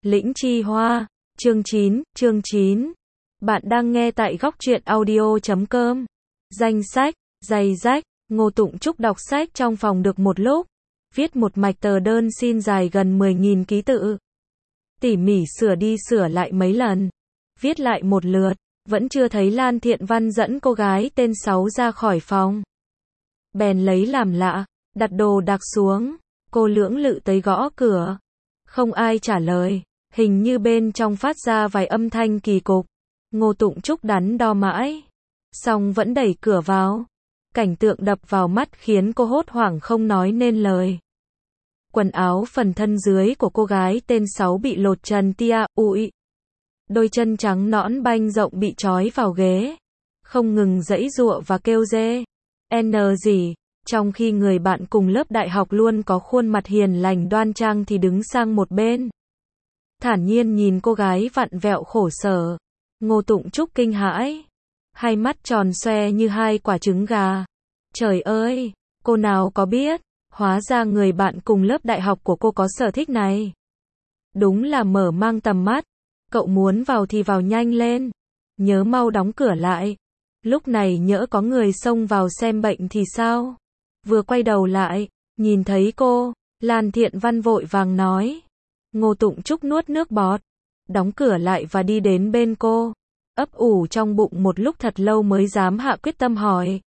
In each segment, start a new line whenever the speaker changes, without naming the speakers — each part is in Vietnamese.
Lĩnh Chi Hoa, chương 9. Bạn đang nghe tại góc truyện audio.com. Danh sách, giày rách, Ngô Tụng Trúc đọc sách trong phòng được một lúc, viết một mạch tờ đơn xin dài gần 10.000 ký tự. Tỉ mỉ sửa đi sửa lại mấy lần, viết lại một lượt, vẫn chưa thấy Lan Thiện Văn dẫn cô gái tên Sáu ra khỏi phòng. Bèn lấy làm lạ, đặt đồ đạc xuống, cô lưỡng lự tới gõ cửa. Không ai trả lời, hình như bên trong phát ra vài âm thanh kỳ cục. Ngô Tụng Trúc đắn đo mãi, xong vẫn đẩy cửa vào. Cảnh tượng đập vào mắt khiến cô hốt hoảng không nói nên lời. Quần áo phần thân dưới của cô gái tên Sáu bị lột trần tia, ụi. Đôi chân trắng nõn banh rộng bị trói vào ghế, không ngừng giãy giụa và kêu rê, gì. Trong khi người bạn cùng lớp đại học luôn có khuôn mặt hiền lành đoan trang thì đứng sang một bên, thản nhiên nhìn cô gái vặn vẹo khổ sở. Ngô Tụng Trúc kinh hãi, hai mắt tròn xoe như hai quả trứng gà. Trời ơi, cô nào có biết, hóa ra người bạn cùng lớp đại học của cô có sở thích này. Đúng là mở mang tầm mắt. Cậu muốn vào thì vào nhanh lên, nhớ mau đóng cửa lại. Lúc này nhỡ có người xông vào xem bệnh thì sao? Vừa quay đầu lại, nhìn thấy cô, Lan Thiện Văn vội vàng nói. Ngô Tụng Trúc nuốt nước bọt, đóng cửa lại và đi đến bên cô, ấp ủ trong bụng một lúc thật lâu mới dám hạ quyết tâm hỏi.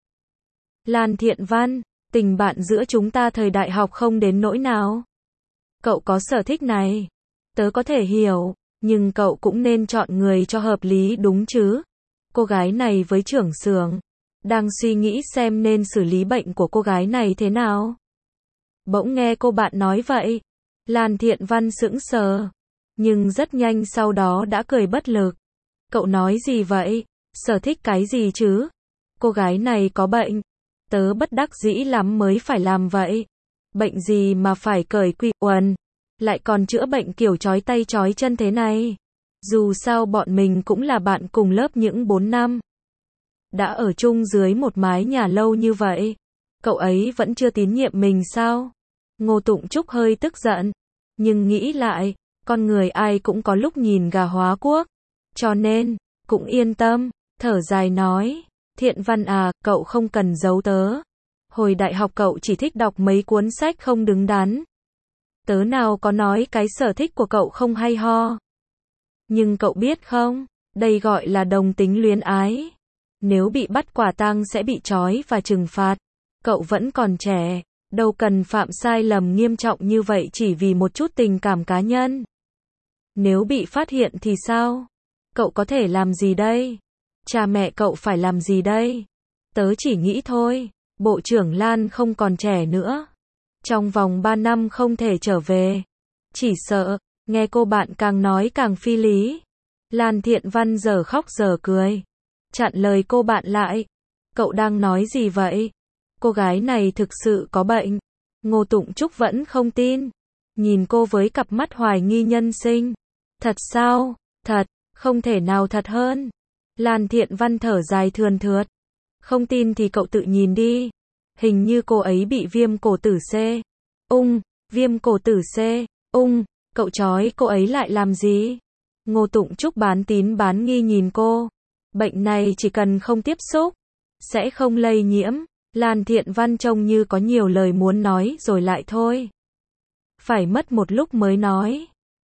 Lan Thiện Văn, tình bạn giữa chúng ta thời đại học không đến nỗi nào. Cậu có sở thích này, tớ có thể hiểu, nhưng cậu cũng nên chọn người cho hợp lý đúng chứ. Cô gái này với trưởng xưởng, đang suy nghĩ xem nên xử lý bệnh của cô gái này thế nào. Bỗng nghe cô bạn nói vậy, Lan Thiện Văn sững sờ, nhưng rất nhanh sau đó đã cười bất lực. Cậu nói gì vậy? Sở thích cái gì chứ? Cô gái này có bệnh, tớ bất đắc dĩ lắm mới phải làm vậy. Bệnh gì mà phải cởi quy uẩn, lại còn chữa bệnh kiểu chói tay chói chân thế này. Dù sao bọn mình cũng là bạn cùng lớp những 4 năm. Đã ở chung dưới một mái nhà lâu như vậy, cậu ấy vẫn chưa tín nhiệm mình sao? Ngô Tụng Trúc hơi tức giận, nhưng nghĩ lại, con người ai cũng có lúc nhìn gà hóa cuốc, cho nên, cũng yên tâm, thở dài nói, Thiện Văn à, cậu không cần giấu tớ. Hồi đại học cậu chỉ thích đọc mấy cuốn sách không đứng đắn. Tớ nào có nói cái sở thích của cậu không hay ho. Nhưng cậu biết không, đây gọi là đồng tính luyến ái. Nếu bị bắt quả tang sẽ bị trói và trừng phạt. Cậu vẫn còn trẻ, đâu cần phạm sai lầm nghiêm trọng như vậy chỉ vì một chút tình cảm cá nhân. Nếu bị phát hiện thì sao? Cậu có thể làm gì đây? Cha mẹ cậu phải làm gì đây? Tớ chỉ nghĩ thôi, Bộ trưởng Lan không còn trẻ nữa. Trong vòng 3 năm không thể trở về. Chỉ sợ, nghe cô bạn càng nói càng phi lý. Lan Thiện Văn giờ khóc giờ cười, chặn lời cô bạn lại. Cậu đang nói gì vậy? Cô gái này thực sự có bệnh. Ngô Tụng Trúc vẫn không tin, nhìn cô với cặp mắt hoài nghi nhân sinh. Thật sao? Thật, không thể nào thật hơn. Lan Thiện Văn thở dài thườn thượt. Không tin thì cậu tự nhìn đi. Hình như cô ấy bị viêm cổ tử C. Viêm cổ tử C. Cậu trói cô ấy lại làm gì? Ngô Tụng Trúc bán tín bán nghi nhìn cô. Bệnh này chỉ cần không tiếp xúc, sẽ không lây nhiễm. Lan Thiện Văn trông như có nhiều lời muốn nói rồi lại thôi. Phải mất một lúc mới nói.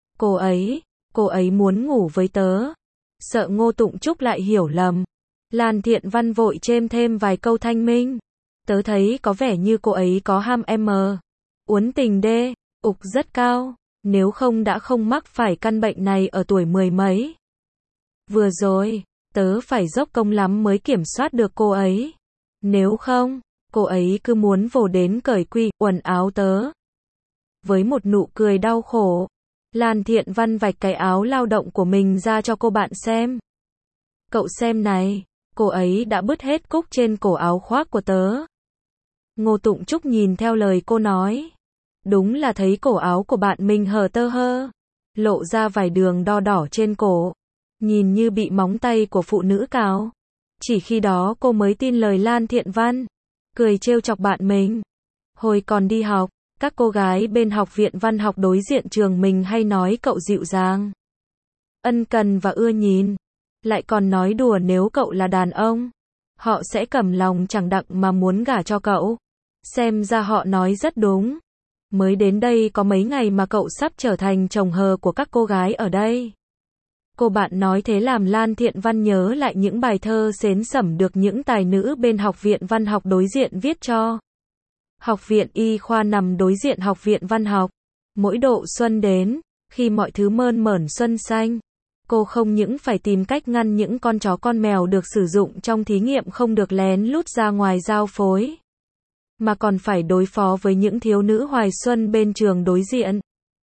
Cô ấy muốn ngủ với tớ. Sợ Ngô Tụng Trúc lại hiểu lầm, Lan Thiện Văn vội chêm thêm vài câu thanh minh. Tớ thấy có vẻ như cô ấy có ham uốn tình rất cao, nếu không đã không mắc phải căn bệnh này ở tuổi 10 mấy. Vừa rồi, tớ phải dốc công lắm mới kiểm soát được cô ấy. Nếu không, cô ấy cứ muốn vồ đến cởi quy uẩn áo tớ. Với một nụ cười đau khổ, Lan Thiện Văn vạch cái áo lao động của mình ra cho cô bạn xem. Cậu xem này, cô ấy đã bứt hết cúc trên cổ áo khoác của tớ. Ngô Tụng Trúc nhìn theo lời cô nói. Đúng là thấy cổ áo của bạn mình hở tơ hơ, lộ ra vài đường đo đỏ trên cổ, nhìn như bị móng tay của phụ nữ cào. Chỉ khi đó cô mới tin lời Lan Thiện Văn, cười trêu chọc bạn mình. Hồi còn đi học, Các cô gái bên học viện văn học đối diện trường mình hay nói cậu dịu dàng, ân cần và ưa nhìn. Lại còn nói đùa nếu cậu là đàn ông, họ sẽ cầm lòng chẳng đặng mà muốn gả cho cậu. Xem ra họ nói rất đúng. Mới đến đây có mấy ngày mà cậu sắp trở thành chồng hờ của các cô gái ở đây. Cô bạn nói thế làm Lan Thiện Văn nhớ lại những bài thơ xến xẩm được những tài nữ bên học viện văn học đối diện viết cho. Học viện y khoa nằm đối diện học viện văn học. Mỗi độ xuân đến, khi mọi thứ mơn mởn xuân xanh, cô không những phải tìm cách ngăn những con chó con mèo được sử dụng trong thí nghiệm không được lén lút ra ngoài giao phối, mà còn phải đối phó với những thiếu nữ hoài xuân bên trường đối diện.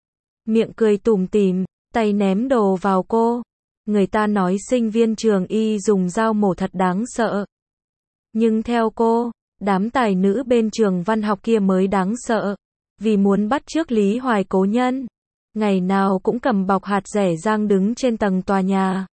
Miệng cười tủm tỉm, tay ném đồ vào cô. Người ta nói sinh viên trường y dùng dao mổ thật đáng sợ. Nhưng theo cô, đám tài nữ bên trường văn học kia mới đáng sợ. Vì muốn bắt chước Lý Hoài cố nhân, ngày nào cũng cầm bọc hạt dẻ rang đứng trên tầng tòa nhà.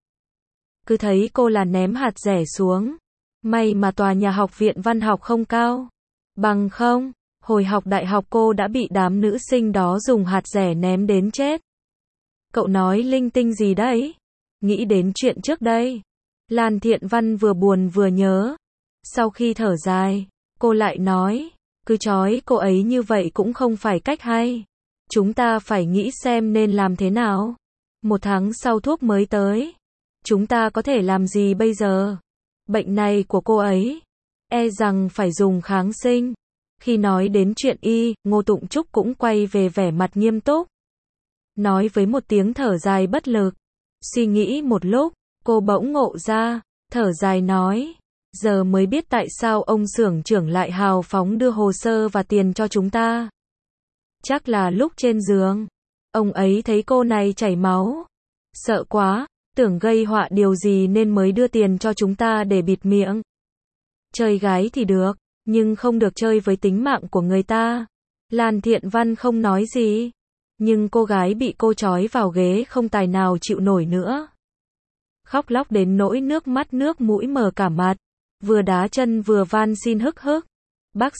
Cứ thấy cô là ném hạt dẻ xuống. May mà tòa nhà học viện văn học không cao. Bằng không, hồi học đại học cô đã bị đám nữ sinh đó dùng hạt dẻ ném đến chết. Cậu nói linh tinh gì đấy? Nghĩ đến chuyện trước đây. Lan Thiện Văn vừa buồn vừa nhớ. Sau khi thở dài, cô lại nói, cứ trói cô ấy như vậy cũng không phải cách hay. Chúng ta phải nghĩ xem nên làm thế nào. 1 tháng sau thuốc mới tới. Chúng ta có thể làm gì bây giờ? Bệnh này của cô ấy, e rằng phải dùng kháng sinh. Khi nói đến chuyện y, Ngô Tụng Trúc cũng quay về vẻ mặt nghiêm túc. Nói với một tiếng thở dài bất lực. Suy nghĩ một lúc, cô bỗng ngộ ra, thở dài nói, giờ mới biết tại sao ông xưởng trưởng lại hào phóng đưa hồ sơ và tiền cho chúng ta. Chắc là lúc trên giường, ông ấy thấy cô này chảy máu, sợ quá, tưởng gây họa điều gì nên mới đưa tiền cho chúng ta để bịt miệng. Chơi gái thì được, nhưng không được chơi với tính mạng của người ta. Lan Thiện Văn không nói gì, nhưng cô gái bị cô trói vào ghế không tài nào chịu nổi nữa. Khóc lóc đến nỗi nước mắt nước mũi mờ cả mặt, vừa đá chân vừa van xin hức hức. Bác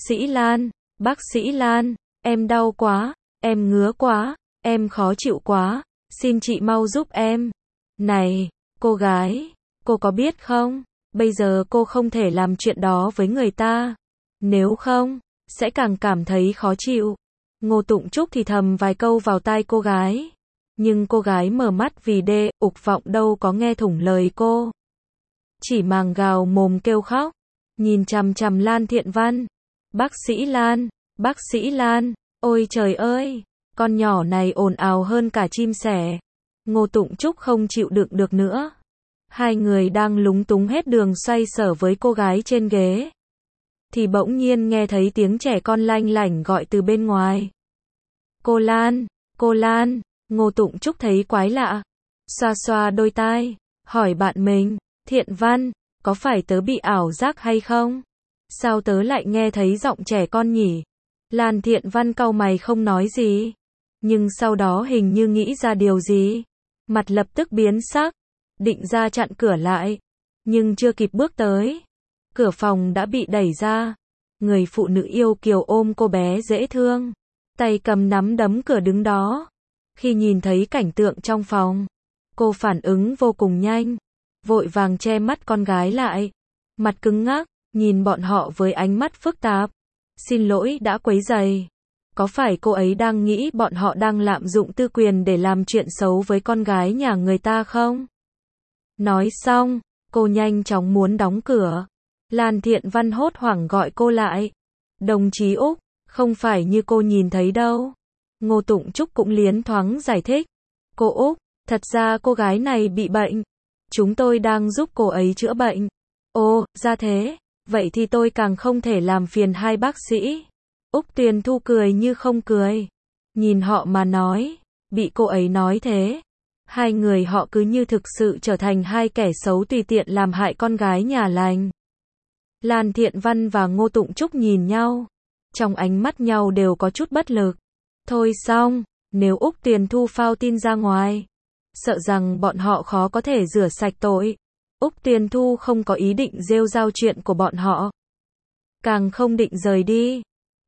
sĩ Lan, em đau quá, em ngứa quá, em khó chịu quá, xin chị mau giúp em. Này, cô gái, cô có biết không, bây giờ cô không thể làm chuyện đó với người ta. Nếu không, sẽ càng cảm thấy khó chịu. Ngô Tụng Trúc thì thầm vài câu vào tai cô gái. Nhưng cô gái mở mắt vì ục vọng đâu có nghe thủng lời cô. Chỉ màng gào mồm kêu khóc. Nhìn chằm chằm Lan Thiện Văn. Bác sĩ Lan, ôi trời ơi, con nhỏ này ồn ào hơn cả chim sẻ. Ngô Tụng Trúc không chịu đựng được nữa. Hai người đang lúng túng hết đường xoay sở với cô gái trên ghế. Thì bỗng nhiên nghe thấy tiếng trẻ con lanh lảnh gọi từ bên ngoài. Cô Lan, Ngô Tụng Trúc thấy quái lạ. Xoa xoa đôi tai, hỏi bạn mình, Thiện Văn, có phải tớ bị ảo giác hay không? Sao tớ lại nghe thấy giọng trẻ con nhỉ? Lan Thiện Văn cau mày không nói gì. Nhưng sau đó hình như nghĩ ra điều gì. Mặt lập tức biến sắc, định ra chặn cửa lại. Nhưng chưa kịp bước tới, cửa phòng đã bị đẩy ra. Người phụ nữ yêu kiều ôm cô bé dễ thương, tay cầm nắm đấm cửa đứng đó. Khi nhìn thấy cảnh tượng trong phòng, cô phản ứng vô cùng nhanh, vội vàng che mắt con gái lại, mặt cứng ngắc, nhìn bọn họ với ánh mắt phức tạp. Xin lỗi đã quấy rầy. Có phải cô ấy đang nghĩ bọn họ đang lạm dụng tư quyền để làm chuyện xấu với con gái nhà người ta không? Nói xong, cô nhanh chóng muốn đóng cửa. Lan Thiện Văn hốt hoảng gọi cô lại. Đồng chí Úc, không phải như cô nhìn thấy đâu. Ngô Tụng Trúc cũng liến thoáng giải thích. Cô Úc, thật ra cô gái này bị bệnh. Chúng tôi đang giúp cô ấy chữa bệnh. Ồ, ra thế. Vậy thì tôi càng không thể làm phiền hai bác sĩ. Úc Tuyền Thu cười như không cười. Nhìn họ mà nói, bị cô ấy nói thế. Hai người họ cứ như thực sự trở thành hai kẻ xấu tùy tiện làm hại con gái nhà lành. Lan Thiện Văn và Ngô Tụng Trúc nhìn nhau. Trong ánh mắt nhau đều có chút bất lực. Thôi xong, nếu Úc Tuyền Thu phao tin ra ngoài, sợ rằng bọn họ khó có thể rửa sạch tội. Úc Tuyền Thu không có ý định rêu rao chuyện của bọn họ. Càng không định rời đi.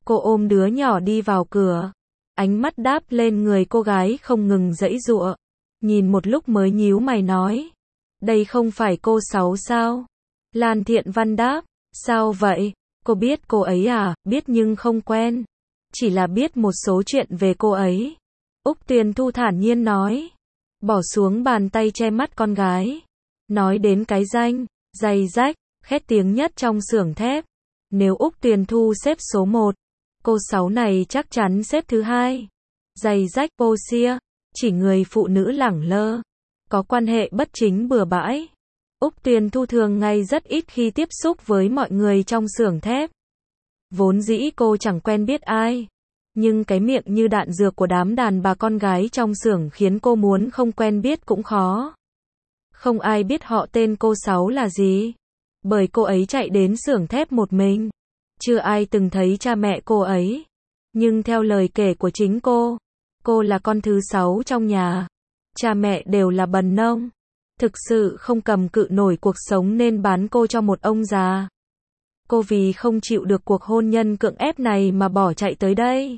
Cô ôm đứa nhỏ đi vào cửa. Ánh mắt đáp lên người cô gái không ngừng giãy giụa. Nhìn một lúc mới nhíu mày nói. Đây không phải cô Sáu sao? Lan Thiện Văn đáp. Sao vậy? Cô biết cô ấy à? Biết nhưng không quen. Chỉ là biết một số chuyện về cô ấy. Úc Tuyền Thu thản nhiên nói. Bỏ xuống bàn tay che mắt con gái. Nói đến cái danh, giày rách, khét tiếng nhất trong xưởng thép. Nếu Úc Tuyền Thu xếp số 1, cô Sáu này chắc chắn xếp thứ 2. Giày rách Posia, chỉ người phụ nữ lẳng lơ. Có quan hệ bất chính bừa bãi. Úc Tuyền Thu thường ngày rất ít khi tiếp xúc với mọi người trong xưởng thép. Vốn dĩ cô chẳng quen biết ai. Nhưng cái miệng như đạn dược của đám đàn bà con gái trong xưởng khiến cô muốn không quen biết cũng khó. Không ai biết họ tên cô Sáu là gì. Bởi cô ấy chạy đến xưởng thép một mình. Chưa ai từng thấy cha mẹ cô ấy. Nhưng theo lời kể của chính cô là con thứ 6 trong nhà. Cha mẹ đều là bần nông. Thực sự không cầm cự nổi cuộc sống nên bán cô cho một ông già. Cô vì không chịu được cuộc hôn nhân cưỡng ép này mà bỏ chạy tới đây.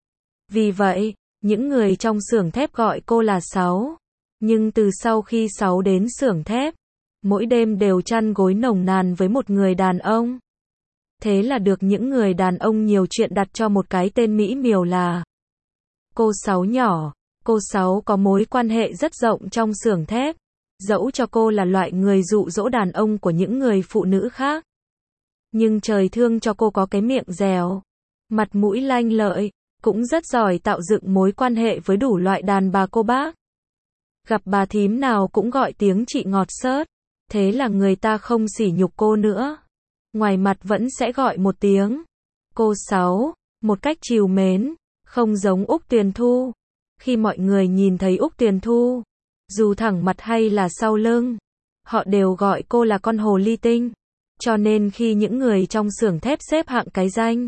Vì vậy, những người trong xưởng thép gọi cô là Sáu. Nhưng từ sau khi Sáu đến xưởng thép, mỗi đêm đều chăn gối nồng nàn với một người đàn ông. Thế là được những người đàn ông nhiều chuyện đặt cho một cái tên mỹ miều là cô Sáu nhỏ. Cô Sáu có mối quan hệ rất rộng trong xưởng thép. Dẫu cho cô là loại người dụ dỗ đàn ông của những người phụ nữ khác. Nhưng trời thương cho cô có cái miệng dẻo, mặt mũi lanh lợi, cũng rất giỏi tạo dựng mối quan hệ với đủ loại đàn bà cô bác. Gặp bà thím nào cũng gọi tiếng chị ngọt xớt. Thế là người ta không sỉ nhục cô nữa. Ngoài mặt vẫn sẽ gọi một tiếng cô Sáu, một cách trìu mến, không giống Úc Tuyền Thu. Khi mọi người nhìn thấy Úc Tuyền Thu, dù thẳng mặt hay là sau lưng, họ đều gọi cô là con hồ ly tinh. Cho nên khi những người trong xưởng thép xếp hạng cái danh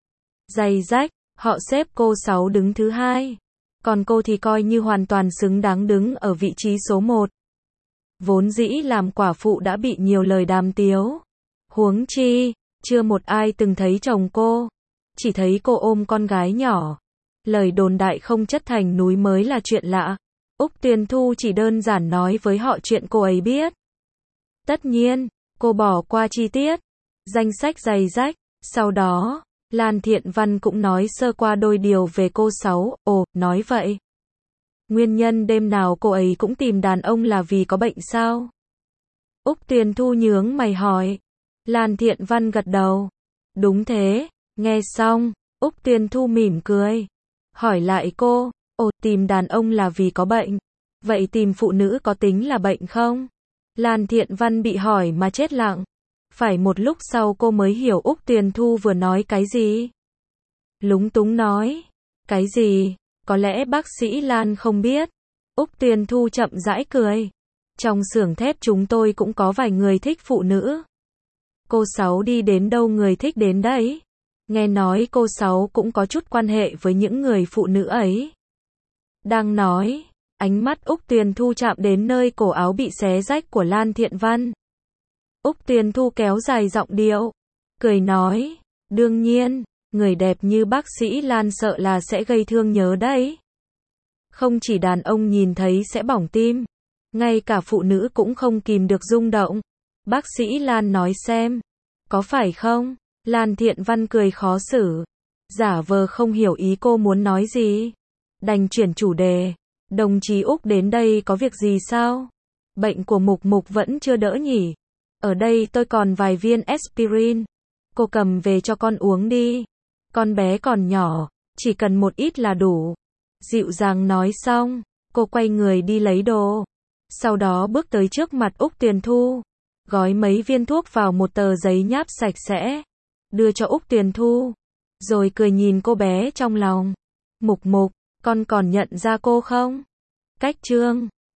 giày rách, họ xếp cô Sáu đứng thứ 2. Còn cô thì coi như hoàn toàn xứng đáng đứng ở vị trí số 1. Vốn dĩ làm quả phụ đã bị nhiều lời đàm tiếu. Huống chi, chưa một ai từng thấy chồng cô. Chỉ thấy cô ôm con gái nhỏ. Lời đồn đại không chất thành núi mới là chuyện lạ. Úc Tuyền Thu chỉ đơn giản nói với họ chuyện cô ấy biết. Tất nhiên, cô bỏ qua chi tiết, danh sách giày rách. Sau đó, Lan Thiện Văn cũng nói sơ qua đôi điều về cô Sáu. Ồ, nói vậy. Nguyên nhân đêm nào cô ấy cũng tìm đàn ông là vì có bệnh sao? Úc Tuyền Thu nhướng mày hỏi. Lan Thiện Văn gật đầu. Đúng thế. Nghe xong, Úc Tuyền Thu mỉm cười. Hỏi lại cô. Ồ, tìm đàn ông là vì có bệnh. Vậy tìm phụ nữ có tính là bệnh không? Lan Thiện Văn bị hỏi mà chết lặng. Phải một lúc sau cô mới hiểu Úc Tuyền Thu vừa nói cái gì. Lúng túng nói. Cái gì? Có lẽ bác sĩ Lan không biết. Úc Tuyền Thu chậm rãi cười. Trong xưởng thép chúng tôi cũng có vài người thích phụ nữ. Cô Sáu đi đến đâu người thích đến đấy. Nghe nói cô Sáu cũng có chút quan hệ với những người phụ nữ ấy. Đang nói, ánh mắt Úc Tuyền Thu chạm đến nơi cổ áo bị xé rách của Lan Thiện Văn. Úc Tuyền Thu kéo dài giọng điệu, cười nói, đương nhiên, người đẹp như bác sĩ Lan sợ là sẽ gây thương nhớ đấy. Không chỉ đàn ông nhìn thấy sẽ bỏng tim, ngay cả phụ nữ cũng không kìm được rung động. Bác sĩ Lan nói xem, có phải không? Lan Thiện Văn cười khó xử, giả vờ không hiểu ý cô muốn nói gì. Đành chuyển chủ đề, đồng chí Úc đến đây có việc gì sao? Bệnh của Mục Mục vẫn chưa đỡ nhỉ? Ở đây tôi còn vài viên aspirin. Cô cầm về cho con uống đi. Con bé còn nhỏ, chỉ cần một ít là đủ. Dịu dàng nói xong, cô quay người đi lấy đồ. Sau đó bước tới trước mặt Úc Tuyền Thu, gói mấy viên thuốc vào một tờ giấy nháp sạch sẽ, đưa cho Úc Tuyền Thu, rồi cười nhìn cô bé trong lòng. Mục Mục, con còn nhận ra cô không? Cách chương